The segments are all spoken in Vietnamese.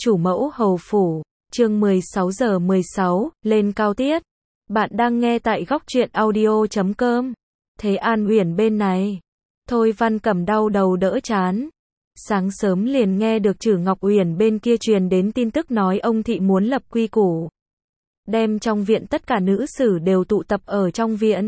Chủ mẫu hầu phủ, chương 16 giờ 16, lên cao tiết. Bạn đang nghe tại góc truyện audio.com. Thế An Uyển bên này. Thôi Văn Cẩm đau đầu đỡ chán. Sáng sớm liền nghe được Trử Ngọc Uyển bên kia truyền đến tin tức nói ông thị muốn lập quy củ. Đem trong viện tất cả nữ sử đều tụ tập ở trong viện.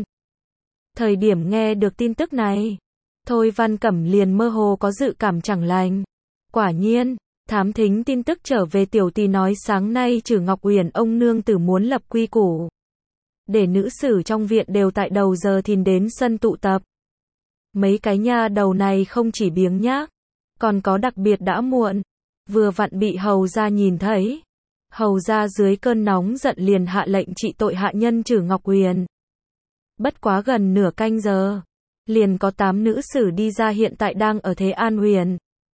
Thời điểm nghe được tin tức này, Thôi Văn Cẩm liền mơ hồ có dự cảm chẳng lành. Quả nhiên, thám thính tin tức trở về tiểu tỳ nói sáng nay Trử Ngọc Uyển ông nương tử muốn lập quy củ. Để nữ sử trong viện đều tại đầu giờ thìn đến sân tụ tập. Mấy cái nha đầu này không chỉ biếng nhác, còn có đặc biệt đã muộn. Vừa vặn bị hầu gia nhìn thấy. Hầu gia dưới cơn nóng giận liền hạ lệnh trị tội hạ nhân Trử Ngọc Uyển. Bất quá gần nửa canh giờ, liền có 8 nữ sử đi ra hiện tại đang ở Thế An Uyển.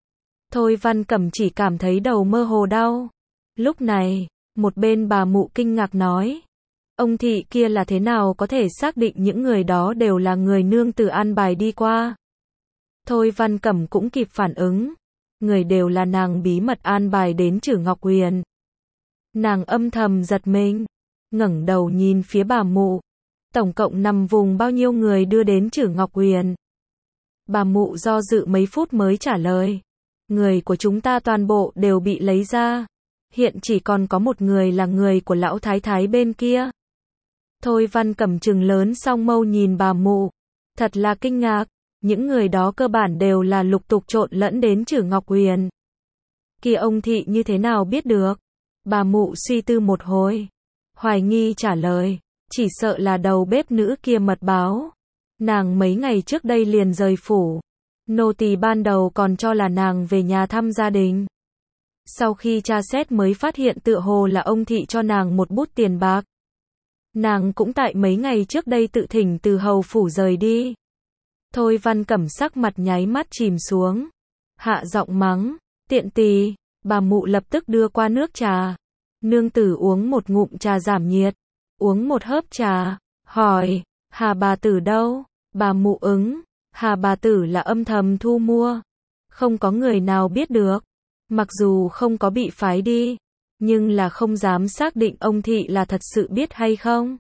Thôi Văn Cẩm chỉ cảm thấy đầu mơ hồ đau. Lúc này, một bên bà mụ kinh ngạc nói. Ông thị kia là thế nào có thể xác định những người đó đều là người nương tử an bài đi qua. Thôi Văn Cẩm cũng kịp phản ứng. Người đều là nàng bí mật an bài đến Trử Ngọc Uyển. Nàng âm thầm giật mình, ngẩng đầu nhìn phía bà mụ. Tổng cộng nằm vùng bao nhiêu người đưa đến Trử Ngọc Uyển. Bà mụ do dự mấy phút mới trả lời. Người của chúng ta toàn bộ đều bị lấy ra. Hiện chỉ còn có một người là người của lão thái thái bên kia. Thôi Văn Cẩm trừng lớn song mâu nhìn bà mụ. Thật là kinh ngạc. Những người đó cơ bản đều là lục tục trộn lẫn đến Trử Ngọc Uyển. Kia ông thị như thế nào biết được? Bà mụ suy tư một hồi. Hoài nghi trả lời. Chỉ sợ là đầu bếp nữ kia mật báo. Nàng mấy ngày trước đây liền rời phủ. Nô tỳ ban đầu còn cho là nàng về nhà thăm gia đình. Sau khi tra xét mới phát hiện tựa hồ là ông thị cho nàng một bút tiền bạc. Nàng cũng tại mấy ngày trước đây tự thỉnh từ hầu phủ rời đi. Thôi Văn Cẩm sắc mặt nháy mắt chìm xuống. Hạ giọng mắng, tiện tỳ. Bà mụ lập tức đưa qua nước trà. Nương tử uống một ngụm trà giảm nhiệt. Uống một hớp trà. Hỏi, Hà bà tử đâu? Bà mụ ứng. Hà bà tử là âm thầm thu mua. Không có người nào biết được. Mặc dù không có bị phái đi, nhưng là không dám xác định ông thị là thật sự biết hay không.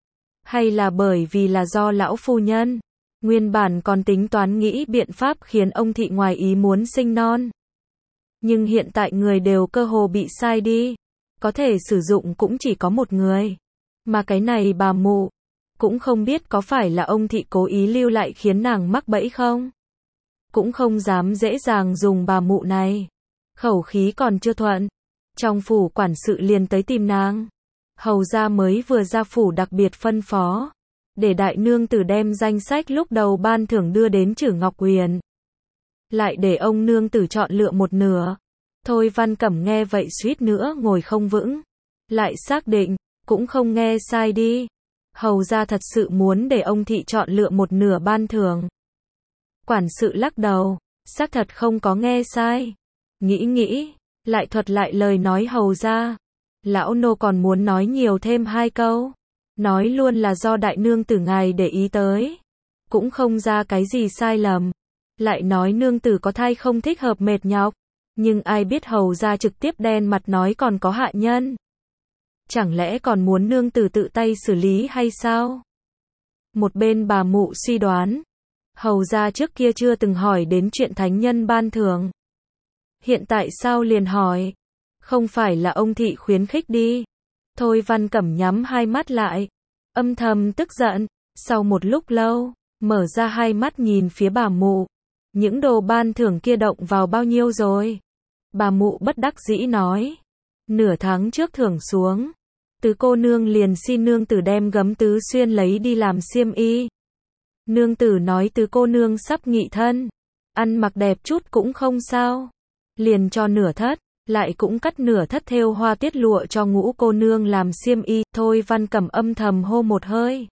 Hay là bởi vì là do lão phu nhân, nguyên bản còn tính toán nghĩ biện pháp khiến ông thị ngoài ý muốn sinh non. Nhưng hiện tại người đều cơ hồ bị sai đi. Có thể sử dụng cũng chỉ có một người. Mà cái này bà mụ cũng không biết có phải là ông thị cố ý lưu lại khiến nàng mắc bẫy không? Cũng không dám dễ dàng dùng bà mụ này. Khẩu khí còn chưa thuận. Trong phủ quản sự liền tới tìm nàng. Hầu gia mới vừa ra phủ đặc biệt phân phó. Để đại nương tử đem danh sách lúc đầu ban thưởng đưa đến Trử Ngọc Uyển. Lại để ông nương tử chọn lựa một nửa. Thôi Văn Cẩm nghe vậy suýt nữa ngồi không vững. Lại xác định, cũng không nghe sai đi. Hầu gia thật sự muốn để ông thị chọn lựa một nửa ban thưởng. Quản sự lắc đầu, xác thật không có nghe sai. Nghĩ, lại thuật lại lời nói hầu gia. Lão nô còn muốn nói nhiều thêm 2 câu. Nói luôn là do đại nương tử ngài để ý tới. Cũng không ra cái gì sai lầm. Lại nói nương tử có thai không thích hợp mệt nhọc. Nhưng ai biết hầu gia trực tiếp đen mặt nói còn có hạ nhân. Chẳng lẽ còn muốn nương tử tự tay xử lý hay sao? Một bên bà mụ suy đoán. Hầu gia trước kia chưa từng hỏi đến chuyện thánh nhân ban thưởng. Hiện tại sao liền hỏi? Không phải là ông thị khuyến khích đi. Thôi Văn Cẩm nhắm hai mắt lại. Âm thầm tức giận. Sau một lúc lâu, mở ra hai mắt nhìn phía bà mụ. Những đồ ban thưởng kia động vào bao nhiêu rồi? Bà mụ bất đắc dĩ nói. Nửa tháng trước thưởng xuống. Tứ cô nương liền xin nương tử đem gấm tứ xuyên lấy đi làm xiêm y. Nương tử nói tứ cô nương sắp nghị thân. Ăn mặc đẹp chút cũng không sao. Liền cho nửa thất, lại cũng cắt nửa thất thêu hoa tiết lụa cho ngũ cô nương làm xiêm y. Thôi Văn Cẩm âm thầm hô một hơi.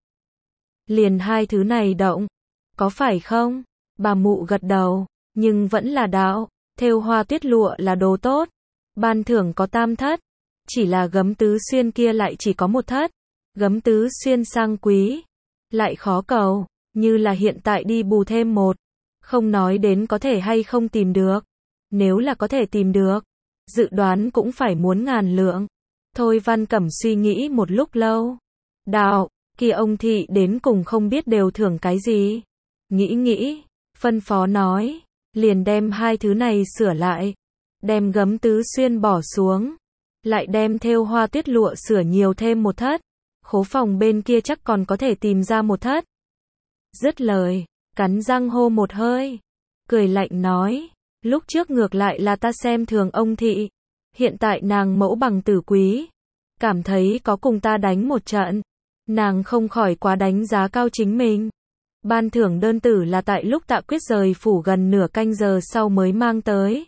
Liền 2 thứ này động. Có phải không? Bà mụ gật đầu, nhưng vẫn là đạo. Thêu hoa tiết lụa là đồ tốt. Ban thưởng có 3 thất. Chỉ là gấm tứ xuyên kia lại chỉ có 1 thất. Gấm tứ xuyên sang quý. Lại khó cầu, như là hiện tại đi bù thêm 1. Không nói đến có thể hay không tìm được. Nếu là có thể tìm được, dự đoán cũng phải muốn 1000 lượng. Thôi Văn Cẩm suy nghĩ một lúc lâu. Đạo, kia ông thị đến cùng không biết đều thưởng cái gì. Nghĩ, phân phó nói, liền đem hai thứ này sửa lại. Đem gấm tứ xuyên bỏ xuống. Lại đem thêu hoa tuyết lụa sửa nhiều thêm một thất. Khố phòng bên kia chắc còn có thể tìm ra một thất. Dứt lời, cắn răng hô một hơi. Cười lạnh nói, lúc trước ngược lại là ta xem thường ông thị. Hiện tại nàng mẫu bằng tử quý. Cảm thấy có cùng ta đánh một trận. Nàng không khỏi quá đánh giá cao chính mình. Ban thưởng đơn tử là tại lúc Tạ Quyết rời phủ gần nửa canh giờ sau mới mang tới.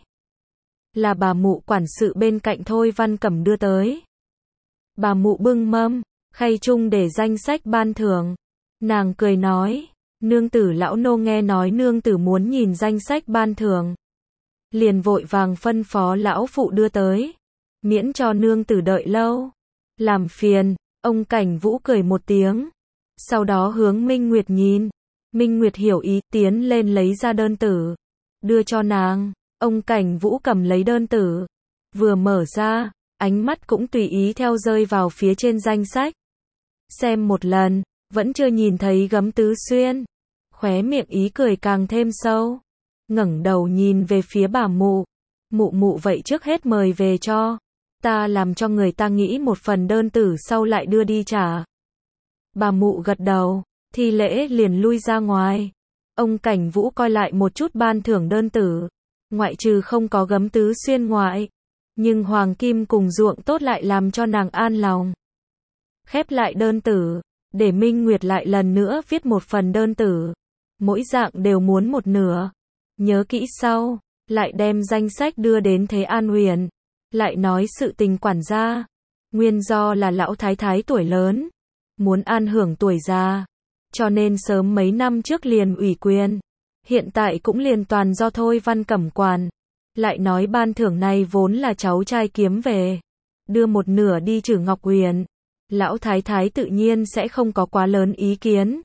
Là bà mụ quản sự bên cạnh Thôi Văn Cẩm đưa tới. Bà mụ bưng mâm, khay chung để danh sách ban thưởng. Nàng cười nói, nương tử lão nô nghe nói nương tử muốn nhìn danh sách ban thưởng. Liền vội vàng phân phó lão phụ đưa tới. Miễn cho nương tử đợi lâu. Làm phiền, ông Cảnh Vũ cười một tiếng. Sau đó hướng Minh Nguyệt nhìn. Minh Nguyệt hiểu ý tiến lên lấy ra đơn tử. Đưa cho nàng. Ông Cảnh Vũ cầm lấy đơn tử. Vừa mở ra, ánh mắt cũng tùy ý theo rơi vào phía trên danh sách. Xem một lần, vẫn chưa nhìn thấy gấm tứ xuyên. Khóe miệng ý cười càng thêm sâu. Ngẩng đầu nhìn về phía bà mụ. Mụ vậy trước hết mời về cho. Ta làm cho người ta nghĩ một phần đơn tử sau lại đưa đi trả. Bà mụ gật đầu, thi lễ liền lui ra ngoài. Ông Cảnh Vũ coi lại một chút ban thưởng đơn tử. Ngoại trừ không có gấm tứ xuyên ngoại. Nhưng hoàng kim cùng ruộng tốt lại làm cho nàng an lòng. Khép lại đơn tử, để Minh Nguyệt lại lần nữa viết một phần đơn tử. Mỗi dạng đều muốn một nửa. Nhớ kỹ sau, lại đem danh sách đưa đến Thế An Huyền. Lại nói sự tình quản gia. Nguyên do là lão thái thái tuổi lớn. Muốn an hưởng tuổi già. Cho nên sớm mấy năm trước liền ủy quyền. Hiện tại cũng liền toàn do Thôi Văn Cẩm quản. Lại nói ban thưởng này vốn là cháu trai kiếm về. Đưa một nửa đi trừ Ngọc Huyền. Lão thái thái tự nhiên sẽ không có quá lớn ý kiến.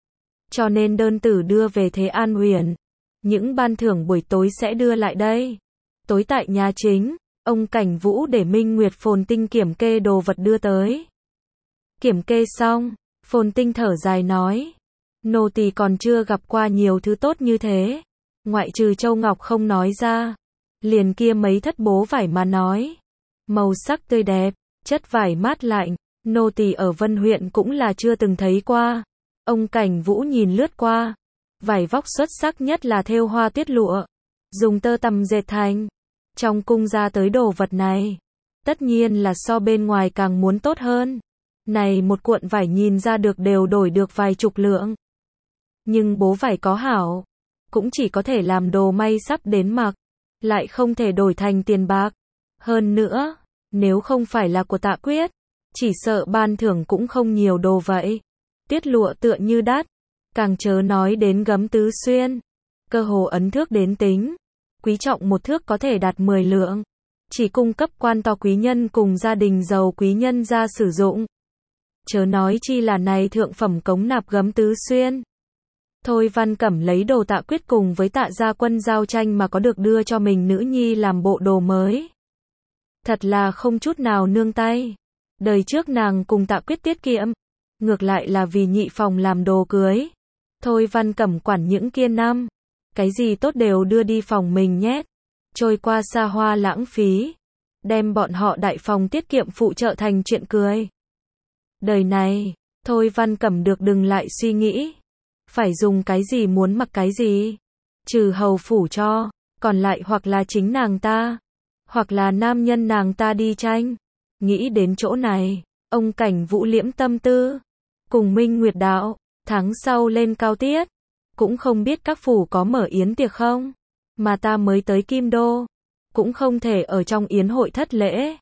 Cho nên đơn tử đưa về Thế An Huyền. Những ban thưởng buổi tối sẽ đưa lại đây. Tối tại nhà chính, ông Cảnh Vũ để Minh Nguyệt Phồn Tinh kiểm kê đồ vật đưa tới. Kiểm kê xong, Phồn Tinh thở dài nói. Nô tỳ còn chưa gặp qua nhiều thứ tốt như thế. Ngoại trừ châu ngọc không nói ra. Liền kia mấy thất bố vải mà nói. Màu sắc tươi đẹp, chất vải mát lạnh. Nô tỳ ở Vân huyện cũng là chưa từng thấy qua. Ông Cảnh Vũ nhìn lướt qua. Vải vóc xuất sắc nhất là thêu hoa tuyết lụa. Dùng tơ tằm dệt thành. Trong cung ra tới đồ vật này. Tất nhiên là so bên ngoài càng muốn tốt hơn. Này một cuộn vải nhìn ra được đều đổi được vài chục lượng. Nhưng bố vải có hảo. Cũng chỉ có thể làm đồ may sắp đến mặc. Lại không thể đổi thành tiền bạc. Hơn nữa, nếu không phải là của Tạ Quyết. Chỉ sợ ban thưởng cũng không nhiều đồ vậy. Tuyết lụa tựa như đắt. Càng chớ nói đến gấm tứ xuyên. Cơ hồ ấn thước đến tính. Quý trọng một thước có thể đạt 10 lượng. Chỉ cung cấp quan to quý nhân cùng gia đình giàu quý nhân ra sử dụng. Chớ nói chi là này thượng phẩm cống nạp gấm tứ xuyên. Thôi Văn Cẩm lấy đồ Tạ Quyết cùng với Tạ Gia Quân giao tranh mà có được đưa cho mình nữ nhi làm bộ đồ mới. Thật là không chút nào nương tay. Đời trước nàng cùng Tạ Quyết tiết kiệm. Ngược lại là vì nhị phòng làm đồ cưới. Thôi Văn Cẩm quản những kia năm. Cái gì tốt đều đưa đi phòng mình nhét. Trôi qua xa hoa lãng phí. Đem bọn họ đại phòng tiết kiệm phụ trợ thành chuyện cười. Đời này, Thôi Văn Cẩm được đừng lại suy nghĩ. Phải dùng cái gì muốn mặc cái gì. Trừ hầu phủ cho. Còn lại hoặc là chính nàng ta. Hoặc là nam nhân nàng ta đi tranh. Nghĩ đến chỗ này. Ông Cảnh Vũ liễm tâm tư. Cùng Minh Nguyệt đạo. Tháng sau lên cao tiết. Cũng không biết các phủ có mở yến tiệc không. Mà ta mới tới Kim Đô. Cũng không thể ở trong yến hội thất lễ.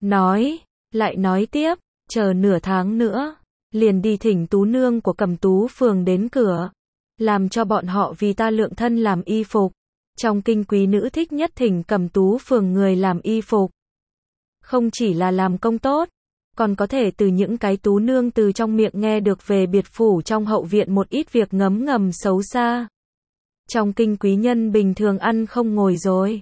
Lại nói tiếp. Chờ nửa tháng nữa. Liền đi thỉnh tú nương của Cẩm Tú phường đến cửa. Làm cho bọn họ vì ta lượng thân làm y phục. Trong kinh quý nữ thích nhất thỉnh Cẩm Tú phường người làm y phục. Không chỉ là làm công tốt. Còn có thể từ những cái tú nương từ trong miệng nghe được về biệt phủ trong hậu viện một ít việc ngấm ngầm xấu xa. Trong kinh quý nhân bình thường ăn không ngồi rồi.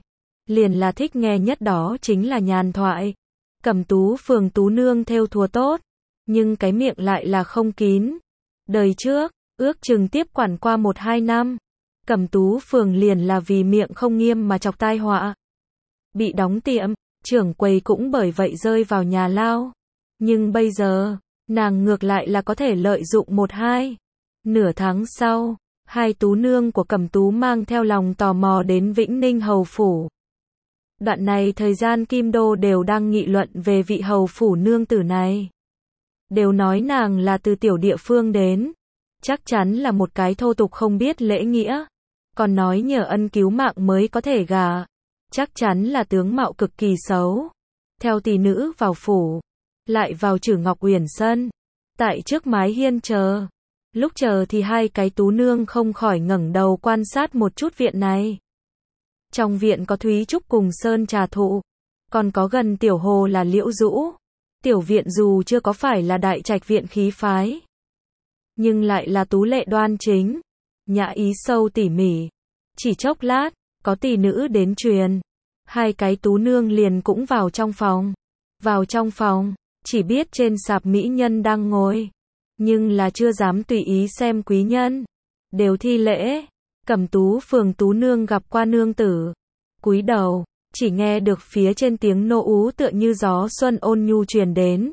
liền là thích nghe nhất đó chính là nhàn thoại. Cẩm Tú Phường tú nương thêu thùa tốt, nhưng cái miệng lại là không kín. Đời trước, ước chừng tiếp quản qua 1-2 năm, Cẩm Tú Phường liền là vì miệng không nghiêm mà chọc tai họa. Bị đóng tiệm, trưởng quầy cũng bởi vậy rơi vào nhà lao. Nhưng bây giờ, nàng ngược lại là có thể lợi dụng 1-2. Nửa tháng sau, hai tú nương của Cẩm Tú mang theo lòng tò mò đến Vĩnh Ninh hầu phủ. Đoạn này thời gian Kim Đô đều đang nghị luận về vị hầu phủ nương tử này. Đều nói nàng là từ tiểu địa phương đến. Chắc chắn là một cái thô tục không biết lễ nghĩa. Còn nói nhờ ân cứu mạng mới có thể gả. Chắc chắn là tướng mạo cực kỳ xấu. Theo tỷ nữ vào phủ. Lại vào Trử Ngọc Uyển sân. Tại trước mái hiên chờ. Lúc chờ thì hai cái tú nương không khỏi ngẩng đầu quan sát một chút viện này. Trong viện có Thúy Trúc cùng Sơn Trà Thụ. Còn có gần Tiểu Hồ là Liễu Dũ. Tiểu viện dù chưa có phải là đại trạch viện khí phái, nhưng lại là tú lệ đoan chính, nhã ý sâu tỉ mỉ. Chỉ chốc lát, có tỷ nữ đến truyền. Hai cái tú nương liền cũng vào trong phòng. Vào trong phòng, chỉ biết trên sạp mỹ nhân đang ngồi. Nhưng là chưa dám tùy ý xem quý nhân. Đều thi lễ. Cẩm Tú Phường tú nương gặp qua nương tử. Cúi đầu, chỉ nghe được phía trên tiếng nô ú tựa như gió xuân ôn nhu truyền đến.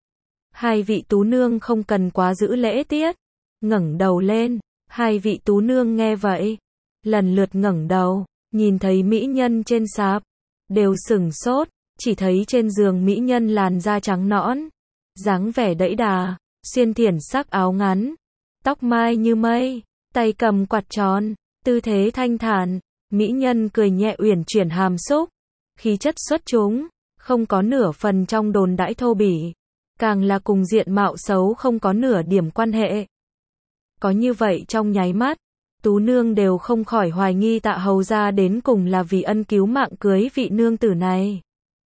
Hai vị tú nương không cần quá giữ lễ tiết. Ngẩng đầu lên, hai vị tú nương nghe vậy. Lần lượt ngẩng đầu, nhìn thấy mỹ nhân trên sạp. Đều sửng sốt, chỉ thấy trên giường mỹ nhân làn da trắng nõn. Dáng vẻ đẫy đà, xuyên thiển sắc áo ngắn. Tóc mai như mây, tay cầm quạt tròn, tư thế thanh thản. Mỹ nhân cười nhẹ uyển chuyển hàm xúc, khí chất xuất chúng, không có nửa phần trong đồn đãi thô bỉ, càng là cùng diện mạo xấu không có nửa điểm quan hệ. Có như vậy trong nháy mắt, tú nương đều không khỏi hoài nghi Tạ hầu gia đến cùng là vì ân cứu mạng cưới vị nương tử này,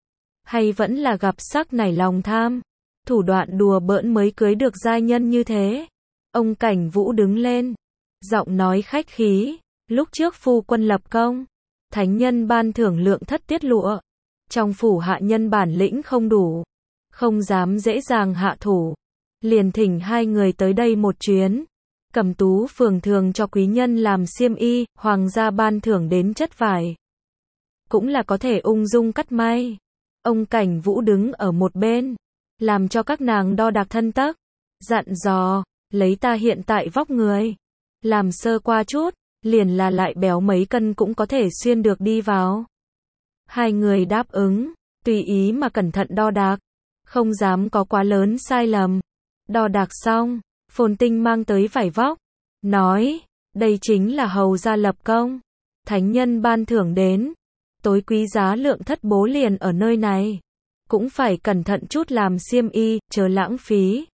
hay vẫn là gặp sắc nảy lòng tham, thủ đoạn đùa bỡn mới cưới được giai nhân như thế. Ông Cảnh Vũ đứng lên, giọng nói khách khí. Lúc trước phu quân lập công, thánh nhân ban thưởng lượng thất tiết lụa. Trong phủ hạ nhân bản lĩnh không đủ, không dám dễ dàng hạ thủ. Liền thỉnh hai người tới đây một chuyến. Cẩm Tú Phường thường cho quý nhân làm xiêm y, hoàng gia ban thưởng đến chất vải. Cũng là có thể ung dung cắt may. Ông Cảnh Vũ đứng ở một bên, làm cho các nàng đo đạc thân tấc, dặn dò, lấy ta hiện tại vóc người, làm sơ qua chút. Liền là lại béo mấy cân cũng có thể xuyên được đi vào. Hai người đáp ứng, tùy ý mà cẩn thận đo đạc, không dám có quá lớn sai lầm. Đo đạc xong, Phồn Tinh mang tới vải vóc, nói, đây chính là hầu gia lập công, thánh nhân ban thưởng đến, tối quý giá lượng thất bố liền ở nơi này, cũng phải cẩn thận chút làm xiêm y, chớ lãng phí.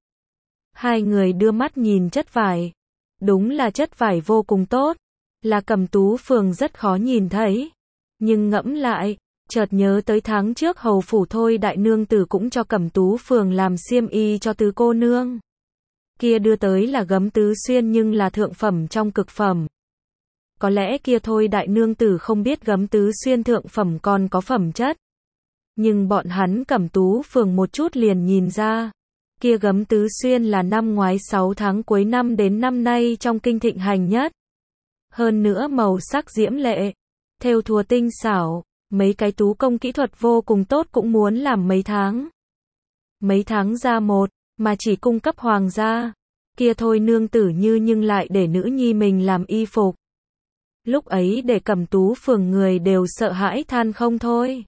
Hai người đưa mắt nhìn chất vải, đúng là chất vải vô cùng tốt. Là Cẩm Tú Phường rất khó nhìn thấy. Nhưng ngẫm lại, chợt nhớ tới tháng trước hầu phủ Thôi đại nương tử cũng cho Cẩm Tú Phường làm xiêm y cho tứ cô nương. Kia đưa tới là gấm tứ xuyên nhưng là thượng phẩm trong cực phẩm. Có lẽ kia Thôi đại nương tử không biết gấm tứ xuyên thượng phẩm còn có phẩm chất. Nhưng bọn hắn Cẩm Tú Phường một chút liền nhìn ra. Kia gấm tứ xuyên là năm ngoái 6 tháng cuối năm đến năm nay trong kinh thịnh hành nhất. Hơn nữa màu sắc diễm lệ, thêu thùa tinh xảo, mấy cái tú công kỹ thuật vô cùng tốt cũng muốn làm mấy tháng. Mấy tháng ra một, mà chỉ cung cấp hoàng gia. Kia Thôi nương tử như nhưng lại để nữ nhi mình làm y phục. Lúc ấy để Cẩm Tú Phường người đều sợ hãi than không thôi.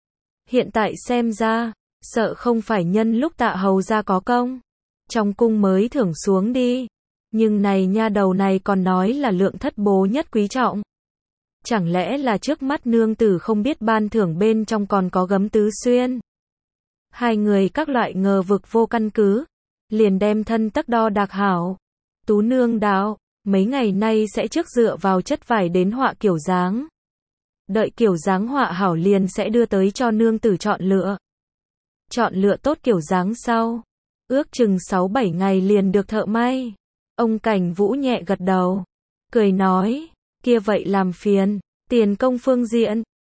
Hiện tại xem ra, sợ không phải nhân lúc Tạ hầu gia có công, trong cung mới thưởng xuống đi. Nhưng này nha đầu này còn nói là lượng thất bố nhất quý trọng. Chẳng lẽ là trước mắt nương tử không biết ban thưởng bên trong còn có gấm tứ xuyên. Hai người các loại ngờ vực vô căn cứ, liền đem thân tấc đo đạc hảo. Tú nương đạo, mấy ngày nay sẽ trước dựa vào chất vải đến họa kiểu dáng. Đợi kiểu dáng họa hảo liền sẽ đưa tới cho nương tử chọn lựa. Chọn lựa tốt kiểu dáng sau, ước chừng 6-7 ngày liền được thợ may. Ông Cảnh Vũ nhẹ gật đầu, cười nói, kia vậy làm phiền, tiền công phương diện,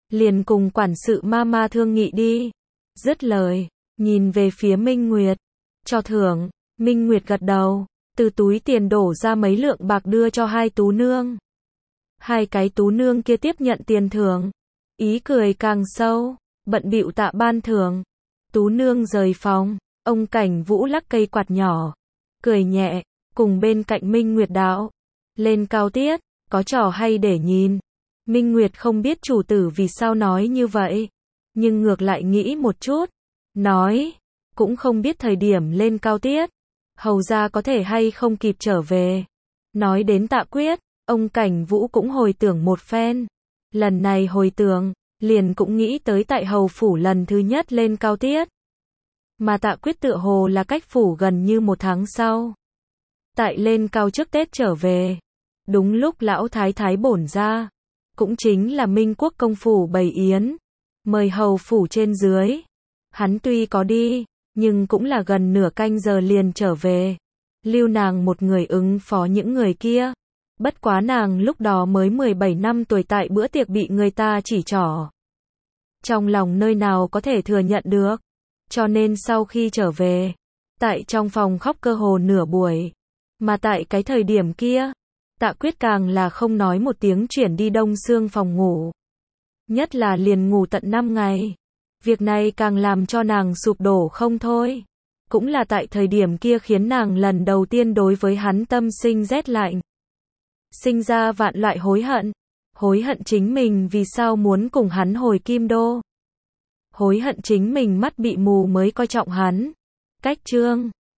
liền cùng quản sự mama thương nghị đi. Dứt lời, nhìn về phía Minh Nguyệt. Cho thưởng, Minh Nguyệt gật đầu, từ túi tiền đổ ra mấy lượng bạc đưa cho hai tú nương. Hai cái tú nương kia tiếp nhận tiền thưởng, ý cười càng sâu, bận bịu tạ ban thưởng. Tú nương rời phòng, ông Cảnh Vũ lắc cây quạt nhỏ, cười nhẹ, cùng bên cạnh Minh Nguyệt đạo. Lên cao tiết, có trò hay để nhìn. Minh Nguyệt không biết chủ tử vì sao nói như vậy, nhưng ngược lại nghĩ một chút, nói, cũng không biết thời điểm lên cao tiết, hầu ra có thể hay không kịp trở về. Nói đến Tạ Quyết, ông Cảnh Vũ cũng hồi tưởng một phen. Lần này hồi tưởng, liền cũng nghĩ tới tại hầu phủ lần thứ nhất lên cao tiết. Mà Tạ Quyết tựa hồ là cách phủ gần như một tháng sau. Tại lên cao trước Tết trở về. Đúng lúc lão thái thái bổn ra. Cũng chính là Minh Quốc công phủ bày yến. Mời hầu phủ trên dưới. Hắn tuy có đi, nhưng cũng là gần nửa canh giờ liền trở về. Lưu nàng một người ứng phó những người kia. Bất quá nàng lúc đó mới 17 năm tuổi tại bữa tiệc bị người ta chỉ trỏ. Trong lòng nơi nào có thể thừa nhận được. Cho nên sau khi trở về, tại trong phòng khóc cơ hồ nửa buổi. Mà tại cái thời điểm kia, Tạ Quyết càng là không nói một tiếng chuyển đi Đông Xương phòng ngủ. Nhất là liền ngủ tận 5 ngày. Việc này càng làm cho nàng sụp đổ không thôi. Cũng là tại thời điểm kia khiến nàng lần đầu tiên đối với hắn tâm sinh rét lạnh. Sinh ra vạn loại hối hận. Hối hận chính mình vì sao muốn cùng hắn hồi Kim Đô. Hối hận chính mình mắt bị mù mới coi trọng hắn. Cách chương